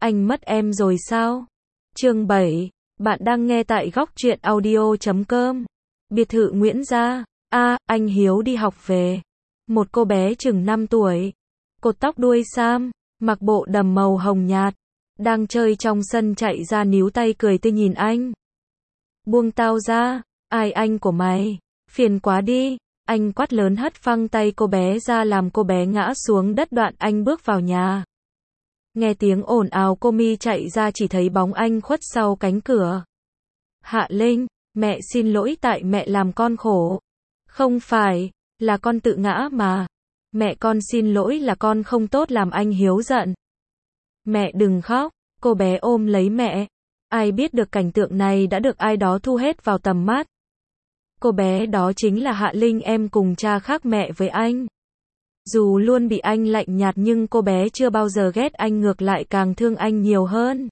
Anh mất em rồi sao? Chương 7. Bạn đang nghe tại góc truyện audio.com. Biệt thự Nguyễn Gia. Anh Hiếu đi học về. Một cô bé chừng 5 tuổi. Cột tóc đuôi sam, mặc bộ đầm màu hồng nhạt. Đang chơi trong sân chạy ra níu tay cười tươi nhìn anh. Buông tao ra, ai anh của mày? Phiền quá đi. Anh quát lớn hất phăng tay cô bé ra làm cô bé ngã xuống đất đoạn anh bước vào nhà. Nghe tiếng ồn ào cô Mi chạy ra chỉ thấy bóng anh khuất sau cánh cửa. Hạ Linh, mẹ xin lỗi tại mẹ làm con khổ. Không phải, là con tự ngã mà. Mẹ con xin lỗi là con không tốt làm anh Hiếu giận. Mẹ đừng khóc, cô bé ôm lấy mẹ. Ai biết được cảnh tượng này đã được ai đó thu hết vào tầm mắt. Cô bé đó chính là Hạ Linh, em cùng cha khác mẹ với anh. Dù luôn bị anh lạnh nhạt nhưng cô bé chưa bao giờ ghét anh, ngược lại càng thương anh nhiều hơn.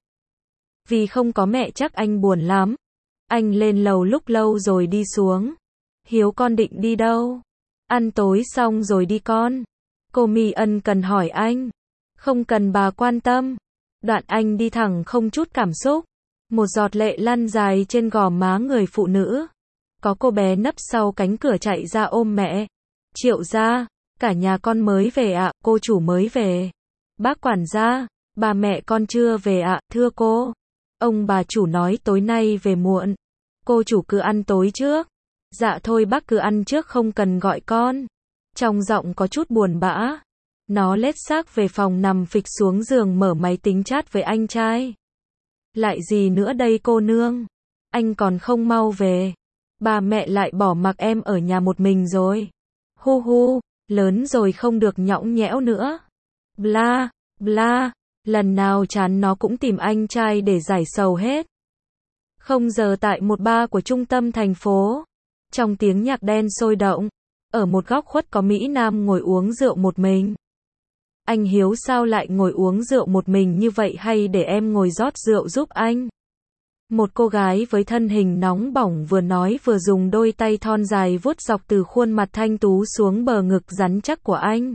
Vì không có mẹ chắc anh buồn lắm. Anh lên lầu lúc lâu rồi đi xuống. Hiếu con định đi đâu? Ăn tối xong rồi đi con. Cô Mi ân cần hỏi anh. Không cần bà quan tâm. Đoạn anh đi thẳng không chút cảm xúc. Một giọt lệ lăn dài trên gò má người phụ nữ. Có cô bé nấp sau cánh cửa chạy ra ôm mẹ. Triệu gia, cả nhà con mới về ạ, cô chủ mới về. Bác quản gia, bà mẹ con chưa về ạ, thưa cô. Ông bà chủ nói tối nay về muộn. Cô chủ cứ ăn tối trước. Dạ thôi bác cứ ăn trước không cần gọi con. Trong giọng có chút buồn bã. Nó lết xác về phòng nằm phịch xuống giường mở máy tính chat với anh trai. Lại gì nữa đây cô nương? Anh còn không mau về. Bà mẹ lại bỏ mặc em ở nhà một mình rồi. Hu hu, lớn rồi không được nhõng nhẽo nữa. Bla, bla, lần nào chán nó cũng tìm anh trai để giải sầu hết. Không giờ tại một bar của trung tâm thành phố. Trong tiếng nhạc đen sôi động, ở một góc khuất có Mỹ Nam ngồi uống rượu một mình. Anh Hiếu sao lại ngồi uống rượu một mình như vậy, hay để em ngồi rót rượu giúp anh? Một cô gái với thân hình nóng bỏng vừa nói vừa dùng đôi tay thon dài vuốt dọc từ khuôn mặt thanh tú xuống bờ ngực rắn chắc của anh.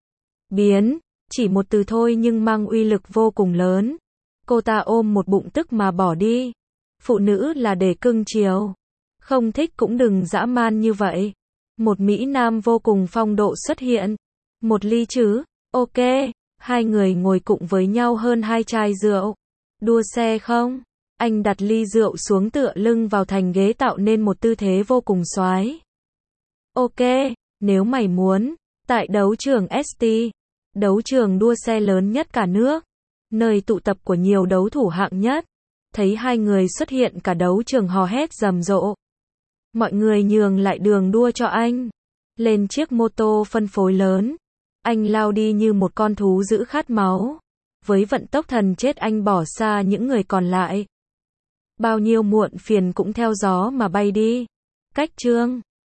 Biến, chỉ một từ thôi nhưng mang uy lực vô cùng lớn. Cô ta ôm một bụng tức mà bỏ đi. Phụ nữ là để cưng chiều. Không thích cũng đừng dã man như vậy. Một Mỹ Nam vô cùng phong độ xuất hiện. Một ly chứ? Ok. Hai người ngồi cụng với nhau hơn 2 chai rượu. Đua xe không? Anh đặt ly rượu xuống tựa lưng vào thành ghế tạo nên một tư thế vô cùng xoái. Ok, nếu mày muốn. Tại đấu trường ST, đấu trường đua xe lớn nhất cả nước, nơi tụ tập của nhiều đấu thủ hạng nhất. Thấy hai người xuất hiện cả đấu trường hò hét rầm rộ. Mọi người nhường lại đường đua cho anh. Lên chiếc mô tô phân phối lớn. Anh lao đi như một con thú dữ khát máu. Với vận tốc thần chết anh bỏ xa những người còn lại. Bao nhiêu muộn phiền cũng theo gió mà bay đi. Cách chương